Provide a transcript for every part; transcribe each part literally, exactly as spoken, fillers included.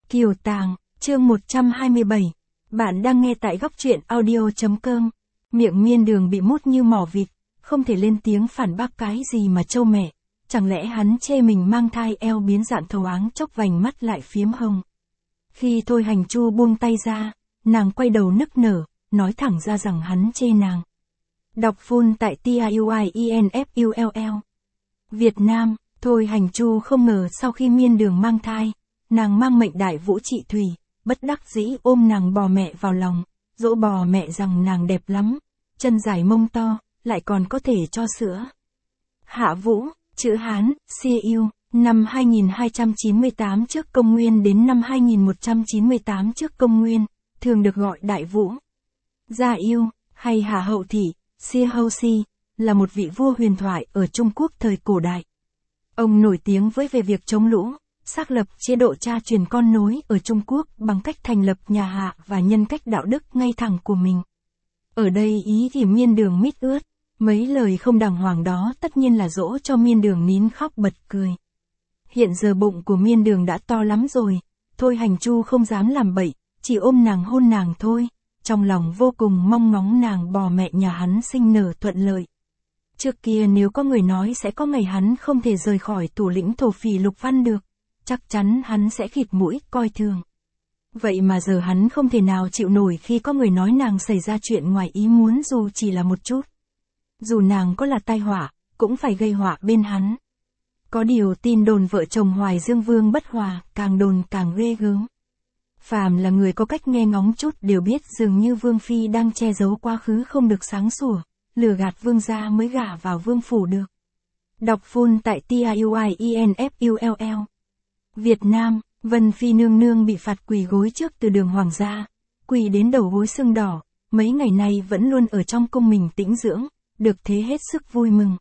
Kiều Tàng, chương một trăm hai mươi bảy. Bạn đang nghe tại góc truyện audio.com. Miệng Miên Đường bị mút như mỏ vịt, không thể lên tiếng phản bác cái gì mà trâu mẹ. Chẳng lẽ hắn chê mình mang thai eo biến dạng thấu áng chốc vành mắt lại phiếm hồng. Khi Thôi Hành Chu buông tay ra, nàng quay đầu nức nở, nói thẳng ra rằng hắn chê nàng. Đọc full tại tiuinfull. Việt Nam, Thôi Hành Chu không ngờ sau khi Miên Đường mang thai, nàng mang mệnh đại vũ trị thủy, bất đắc dĩ ôm nàng bò mẹ vào lòng, dỗ bò mẹ rằng nàng đẹp lắm, chân dài mông to, lại còn có thể cho sữa. Hạ Vũ, chữ Hán, Xia Yêu, năm hai nghìn hai trăm chín mươi tám trước công nguyên đến năm hai nghìn một trăm chín mươi tám trước công nguyên, thường được gọi Đại Vũ. Gia Yêu, hay Hà Hậu Thị, Xia Hâu Si, là một vị vua huyền thoại ở Trung Quốc thời cổ đại. Ông nổi tiếng với về việc chống lũ, xác lập chế độ cha truyền con nối ở Trung Quốc bằng cách thành lập nhà Hạ và nhân cách đạo đức ngay thẳng của mình. Ở đây ý thì Miên Đường mít ướt, mấy lời không đàng hoàng đó tất nhiên là dỗ cho Miên Đường nín khóc bật cười. Hiện giờ bụng của Miên Đường đã to lắm rồi, Thôi Hành Chu không dám làm bậy, chỉ ôm nàng hôn nàng thôi, trong lòng vô cùng mong ngóng nàng bò mẹ nhà hắn sinh nở thuận lợi. Trước kia nếu có người nói sẽ có ngày hắn không thể rời khỏi thủ lĩnh thổ phỉ Lục Văn được, chắc chắn hắn sẽ khịt mũi coi thường. Vậy mà giờ hắn không thể nào chịu nổi khi có người nói nàng xảy ra chuyện ngoài ý muốn dù chỉ là một chút. Dù nàng có là tai họa, cũng phải gây họa bên hắn. Có điều tin đồn vợ chồng Hoài Dương Vương bất hòa, càng đồn càng ghê gớm. Phàm là người có cách nghe ngóng chút đều biết dường như Vương Phi đang che giấu quá khứ không được sáng sủa, lừa gạt vương gia mới gả vào vương phủ được. Đọc full tại tiuinfull. Việt Nam, Vân Phi nương nương bị phạt quỳ gối trước từ đường hoàng gia, quỳ đến đầu gối sưng đỏ, mấy ngày nay vẫn luôn ở trong cung mình tĩnh dưỡng, được thế hết sức vui mừng.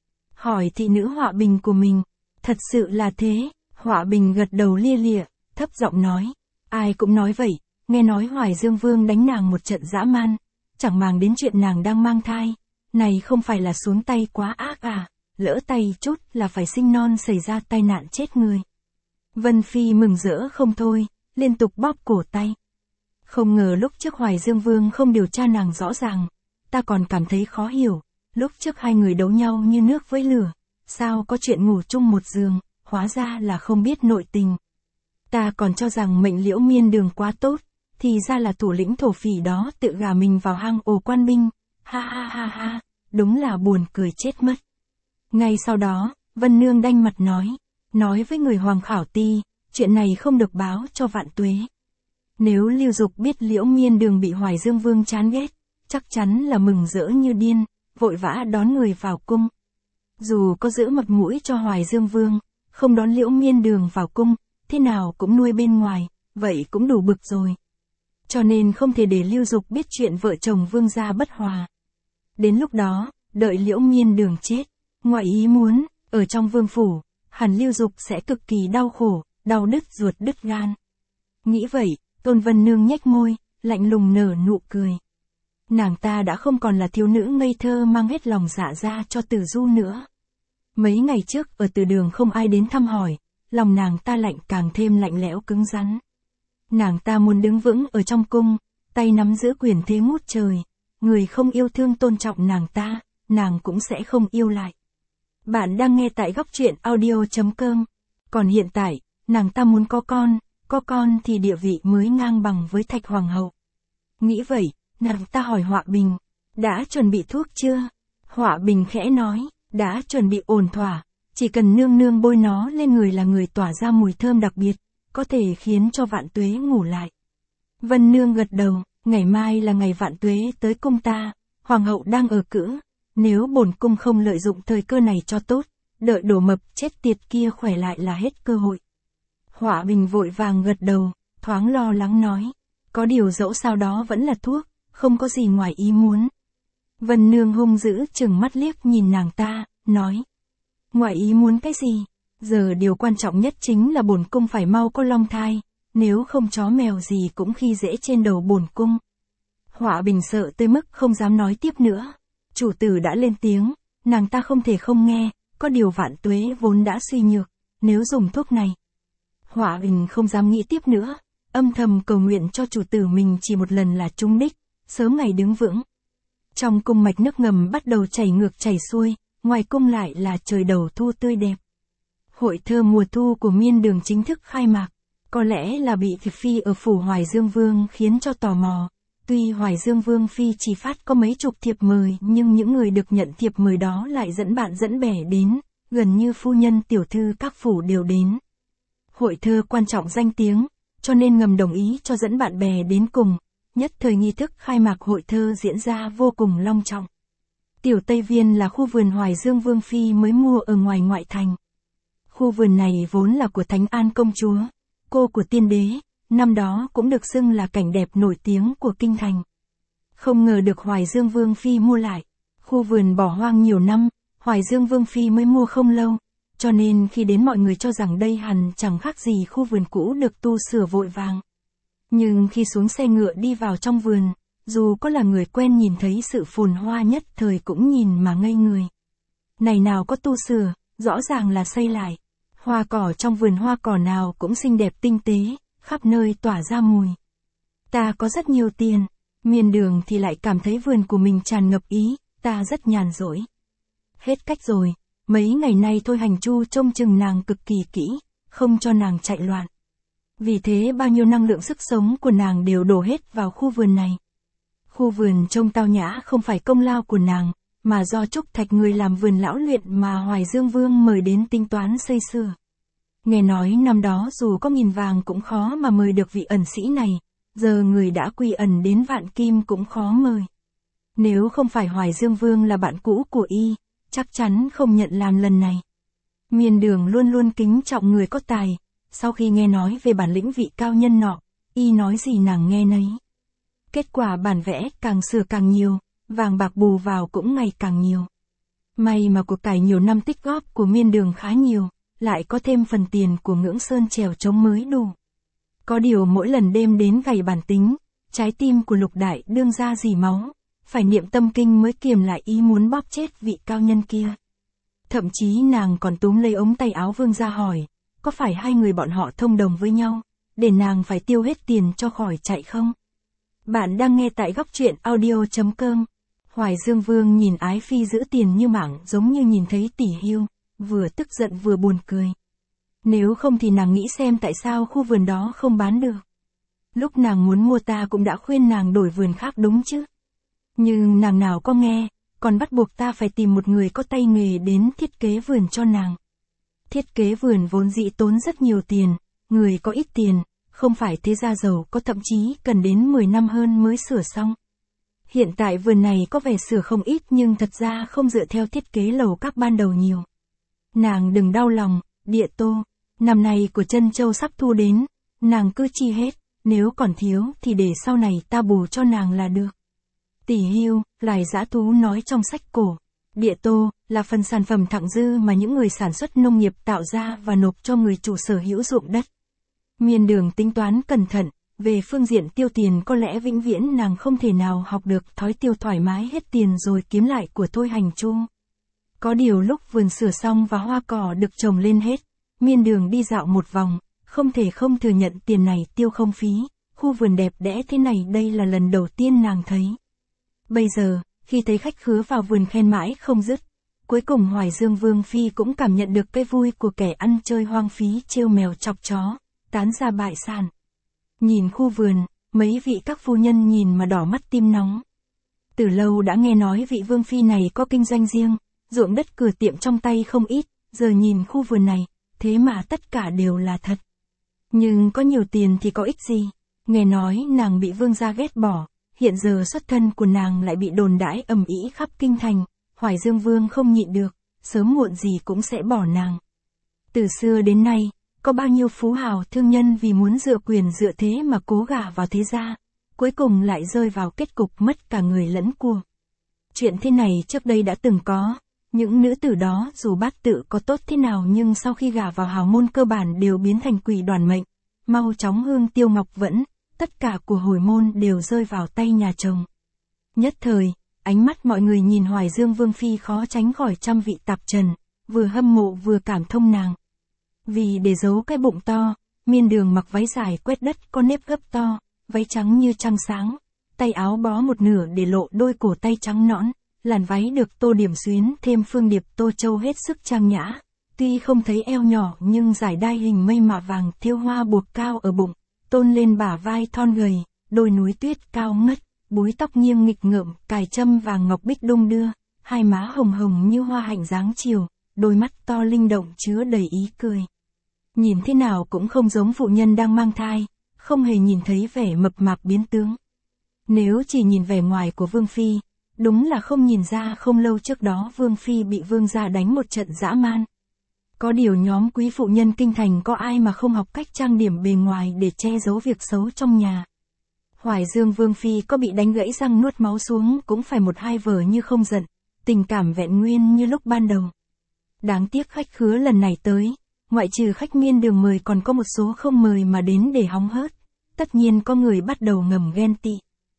Hỏi thị nữ Họa Bình của mình, thật sự là thế, Họa Bình gật đầu lia lịa, thấp giọng nói, ai cũng nói vậy, nghe nói Hoài Dương Vương đánh nàng một trận dã man, chẳng màng đến chuyện nàng đang mang thai, này không phải là xuống tay quá ác à, lỡ tay chút là phải sinh non xảy ra tai nạn chết người. Vân Phi mừng rỡ không thôi, liên tục bóp cổ tay. Không ngờ lúc trước Hoài Dương Vương không điều tra nàng rõ ràng, ta còn cảm thấy khó hiểu, lúc trước hai người đấu nhau như nước với lửa, sao có chuyện ngủ chung một giường, hóa ra là không biết nội tình. Ta còn cho rằng mệnh Liễu Miên Đường quá tốt, thì ra là thủ lĩnh thổ phỉ đó tự gả mình vào hang ổ quan binh, ha ha ha ha, đúng là buồn cười chết mất. Ngay sau đó, Vân Nương đanh mặt nói, nói với người Hoàng Khảo Ti, chuyện này không được báo cho Vạn Tuế. Nếu Lưu Dục biết Liễu Miên Đường bị Hoài Dương Vương chán ghét, chắc chắn là mừng rỡ như điên, vội vã đón người vào cung. Dù có giữ mặt mũi cho Hoài Dương Vương, không đón Liễu Miên Đường vào cung, thế nào cũng nuôi bên ngoài, vậy cũng đủ bực rồi. Cho nên không thể để Lưu Dục biết chuyện vợ chồng Vương gia bất hòa. Đến lúc đó, đợi Liễu Miên Đường chết, ngoại ý muốn, ở trong vương phủ, hẳn Lưu Dục sẽ cực kỳ đau khổ, đau đứt ruột đứt gan. Nghĩ vậy, Tôn Vân Nương nhếch môi, lạnh lùng nở nụ cười. Nàng ta đã không còn là thiếu nữ ngây thơ mang hết lòng dạ ra cho Từ Du nữa. Mấy ngày trước ở từ đường không ai đến thăm hỏi, lòng nàng ta lạnh càng thêm lạnh lẽo cứng rắn. Nàng ta muốn đứng vững ở trong cung, tay nắm giữ quyền thế ngút trời, người không yêu thương tôn trọng nàng ta, nàng cũng sẽ không yêu lại. Bạn đang nghe tại góc truyện audio.com. Còn hiện tại, nàng ta muốn có con, có con thì địa vị mới ngang bằng với Thạch Hoàng hậu. Nghĩ vậy, nàng ta hỏi Họa Bình, đã chuẩn bị thuốc chưa? Họa Bình khẽ nói, đã chuẩn bị ổn thỏa, chỉ cần nương nương bôi nó lên người là người tỏa ra mùi thơm đặc biệt, có thể khiến cho Vạn Tuế ngủ lại. Vân Nương gật đầu, ngày mai là ngày Vạn Tuế tới cung ta, Hoàng hậu đang ở cữ, nếu bổn cung không lợi dụng thời cơ này cho tốt, đợi Đổ Mập chết tiệt kia khỏe lại là hết cơ hội. Họa Bình vội vàng gật đầu, thoáng lo lắng nói, có điều dẫu sao đó vẫn là thuốc, không có gì ngoài ý muốn. Vân Nương hung dữ chừng mắt liếc nhìn nàng ta, nói, ngoài ý muốn cái gì? Giờ điều quan trọng nhất chính là bổn cung phải mau có long thai, nếu không chó mèo gì cũng khi dễ trên đầu bổn cung. Họa Bình sợ tới mức không dám nói tiếp nữa. Chủ tử đã lên tiếng, nàng ta không thể không nghe, có điều Vạn Tuế vốn đã suy nhược, nếu dùng thuốc này. Hỏa Bình không dám nghĩ tiếp nữa, âm thầm cầu nguyện cho chủ tử mình chỉ một lần là trúng đích, sớm ngày đứng vững. Trong cung mạch nước ngầm bắt đầu chảy ngược chảy xuôi, ngoài cung lại là trời đầu thu tươi đẹp. Hội thơ mùa thu của Miên Đường chính thức khai mạc, có lẽ là bị thiệp phi ở phủ Hoài Dương Vương khiến cho tò mò. Tuy Hoài Dương Vương phi chỉ phát có mấy chục thiệp mời nhưng những người được nhận thiệp mời đó lại dẫn bạn dẫn bè đến, gần như phu nhân tiểu thư các phủ đều đến. Hội thơ quan trọng danh tiếng, cho nên ngầm đồng ý cho dẫn bạn bè đến cùng, nhất thời nghi thức khai mạc hội thơ diễn ra vô cùng long trọng. Tiểu Tây Viên là khu vườn Hoài Dương Vương phi mới mua ở ngoài ngoại thành. Khu vườn này vốn là của Thánh An công chúa, cô của tiên đế, năm đó cũng được xưng là cảnh đẹp nổi tiếng của kinh thành. Không ngờ được Hoài Dương Vương phi mua lại. Khu vườn bỏ hoang nhiều năm, Hoài Dương Vương phi mới mua không lâu, cho nên khi đến mọi người cho rằng đây hẳn chẳng khác gì khu vườn cũ được tu sửa vội vàng. Nhưng khi xuống xe ngựa đi vào trong vườn, dù có là người quen nhìn thấy sự phồn hoa nhất thời cũng nhìn mà ngây người. Này nào có tu sửa, rõ ràng là xây lại. Hoa cỏ trong vườn hoa cỏ nào cũng xinh đẹp tinh tế, khắp nơi tỏa ra mùi. Ta có rất nhiều tiền, Miên Đường thì lại cảm thấy vườn của mình tràn ngập ý, ta rất nhàn rỗi. Hết cách rồi, mấy ngày nay Thôi Hành Chu trông chừng nàng cực kỳ kỹ, không cho nàng chạy loạn. Vì thế bao nhiêu năng lượng sức sống của nàng đều đổ hết vào khu vườn này. Khu vườn trông tao nhã không phải công lao của nàng, mà do Trúc Thạch người làm vườn lão luyện mà Hoài Dương Vương mời đến tính toán xây sửa. Nghe nói năm đó dù có nghìn vàng cũng khó mà mời được vị ẩn sĩ này, giờ người đã quy ẩn đến vạn kim cũng khó mời. Nếu không phải Hoài Dương Vương là bạn cũ của y, chắc chắn không nhận làm lần này. Miên Đường luôn luôn kính trọng người có tài, sau khi nghe nói về bản lĩnh vị cao nhân nọ, y nói gì nàng nghe nấy. Kết quả bản vẽ càng sửa càng nhiều, vàng bạc bù vào cũng ngày càng nhiều. May mà cuộc cải nhiều năm tích góp của Miên Đường khá nhiều, lại có thêm phần tiền của Ngưỡng Sơn trèo trống mới đủ. Có điều mỗi lần đêm đến gầy bản tính, trái tim của Lục Đại đương ra dì máu, phải niệm tâm kinh mới kiềm lại ý muốn bóp chết vị cao nhân kia. Thậm chí nàng còn túm lấy ống tay áo Vương ra hỏi, có phải hai người bọn họ thông đồng với nhau, để nàng phải tiêu hết tiền cho khỏi chạy không? Bạn đang nghe tại góc truyện audio chấm com. Hoài Dương Vương nhìn ái phi giữ tiền như mảng giống như nhìn thấy tỷ hưu, vừa tức giận vừa buồn cười. Nếu không thì nàng nghĩ xem tại sao khu vườn đó không bán được. Lúc nàng muốn mua ta cũng đã khuyên nàng đổi vườn khác đúng chứ. Nhưng nàng nào có nghe, còn bắt buộc ta phải tìm một người có tay nghề đến thiết kế vườn cho nàng. Thiết kế vườn vốn dĩ tốn rất nhiều tiền, người có ít tiền, không phải thế gia giàu có thậm chí cần đến mười năm hơn mới sửa xong. Hiện tại vườn này có vẻ sửa không ít nhưng thật ra không dựa theo thiết kế lầu các ban đầu nhiều. Nàng đừng đau lòng, Địa Tô, năm nay của Trân Châu sắp thu đến, nàng cứ chi hết, nếu còn thiếu thì để sau này ta bù cho nàng là được. Tỷ hưu, loài dã thú nói trong sách cổ. Địa Tô là phần sản phẩm thặng dư mà những người sản xuất nông nghiệp tạo ra và nộp cho người chủ sở hữu ruộng đất. Miên Đường tính toán cẩn thận, về phương diện tiêu tiền có lẽ vĩnh viễn nàng không thể nào học được thói tiêu thoải mái hết tiền rồi kiếm lại của Thôi Hành Chu. Có điều lúc vườn sửa xong và hoa cỏ được trồng lên hết, Miên Đường đi dạo một vòng, không thể không thừa nhận tiền này tiêu không phí, khu vườn đẹp đẽ thế này đây là lần đầu tiên nàng thấy. Bây giờ, khi thấy khách khứa vào vườn khen mãi không dứt, cuối cùng Hoài Dương Vương phi cũng cảm nhận được cái vui của kẻ ăn chơi hoang phí trêu mèo chọc chó, tán ra bại sản. Nhìn khu vườn, mấy vị các phu nhân nhìn mà đỏ mắt tim nóng. Từ lâu đã nghe nói vị vương phi này có kinh doanh riêng, ruộng đất cửa tiệm trong tay không ít, giờ nhìn khu vườn này, thế mà tất cả đều là thật. Nhưng có nhiều tiền thì có ích gì, nghe nói nàng bị vương gia ghét bỏ, hiện giờ xuất thân của nàng lại bị đồn đãi ầm ĩ khắp kinh thành, Hoài Dương Vương không nhịn được, sớm muộn gì cũng sẽ bỏ nàng. Từ xưa đến nay, có bao nhiêu phú hào thương nhân vì muốn dựa quyền dựa thế mà cố gả vào thế gia, cuối cùng lại rơi vào kết cục mất cả người lẫn của. Chuyện thế này trước đây đã từng có, những nữ tử đó dù bát tự có tốt thế nào nhưng sau khi gả vào hào môn cơ bản đều biến thành quỷ đoàn mệnh, mau chóng hương tiêu ngọc vẫn, tất cả của hồi môn đều rơi vào tay nhà chồng. Nhất thời, ánh mắt mọi người nhìn Hoài Dương Vương phi khó tránh khỏi trăm vị tạp trần, vừa hâm mộ vừa cảm thông nàng. Vì để giấu cái bụng to, Miên Đường mặc váy dài quét đất có nếp gấp to, váy trắng như trăng sáng, tay áo bó một nửa để lộ đôi cổ tay trắng nõn, làn váy được tô điểm xuyến thêm phương điệp tô châu hết sức trang nhã. Tuy không thấy eo nhỏ nhưng dải đai hình mây mạ vàng thêu hoa buộc cao ở bụng, tôn lên bả vai thon gầy, đôi núi tuyết cao ngất, búi tóc nghiêng nghịch ngợm, cài trâm vàng ngọc bích đung đưa, hai má hồng hồng như hoa hạnh dáng chiều, đôi mắt to linh động chứa đầy ý cười. Nhìn thế nào cũng không giống phụ nhân đang mang thai, không hề nhìn thấy vẻ mập mạp biến tướng. Nếu chỉ nhìn vẻ ngoài của Vương Phi, đúng là không nhìn ra không lâu trước đó Vương Phi bị Vương gia đánh một trận dã man. Có điều nhóm quý phụ nhân kinh thành có ai mà không học cách trang điểm bề ngoài để che giấu việc xấu trong nhà. Hoài Dương Vương Phi có bị đánh gãy răng nuốt máu xuống cũng phải một hai vở như không giận, tình cảm vẹn nguyên như lúc ban đầu. Đáng tiếc khách khứa lần này tới, ngoại trừ khách Miên Đường mời còn có một số không mời mà đến để hóng hớt, tất nhiên có người bắt đầu ngầm ghen tị.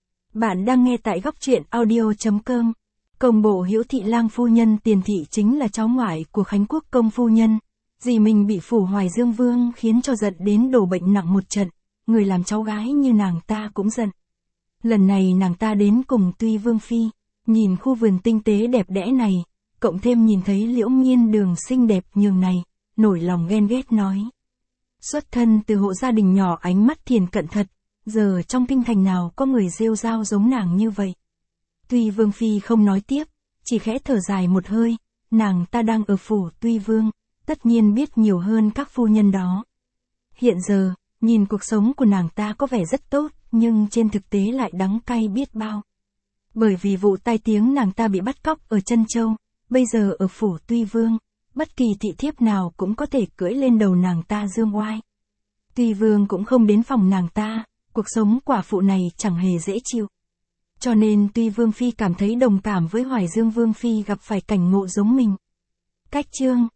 Bạn đang nghe tại góc truyện audio chấm com. Công bộ Hiễu Thị Lang phu nhân Tiền Thị chính là cháu ngoại của Khánh Quốc công phu nhân. Dì mình bị phủ Hoài Dương Vương khiến cho giận đến đổ bệnh nặng một trận, người làm cháu gái như nàng ta cũng giận. Lần này nàng ta đến cùng Tuy Vương Phi, nhìn khu vườn tinh tế đẹp đẽ này, cộng thêm nhìn thấy Liễu Miên Đường xinh đẹp nhường này, nổi lòng ghen ghét nói. Xuất thân từ hộ gia đình nhỏ ánh mắt thiền cận thật, giờ trong kinh thành nào có người rêu rao giống nàng như vậy. Tuy Vương Phi không nói tiếp, chỉ khẽ thở dài một hơi, nàng ta đang ở phủ Tuy Vương, tất nhiên biết nhiều hơn các phu nhân đó. Hiện giờ, nhìn cuộc sống của nàng ta có vẻ rất tốt, nhưng trên thực tế lại đắng cay biết bao. Bởi vì vụ tai tiếng nàng ta bị bắt cóc ở Trân Châu, bây giờ ở phủ Tuy Vương, bất kỳ thị thiếp nào cũng có thể cưỡi lên đầu nàng ta dương oai. Tuy Vương cũng không đến phòng nàng ta, cuộc sống quả phụ này chẳng hề dễ chịu. Cho nên Tuy Vương Phi cảm thấy đồng cảm với Hoài Dương Vương Phi gặp phải cảnh ngộ giống mình. Cách chương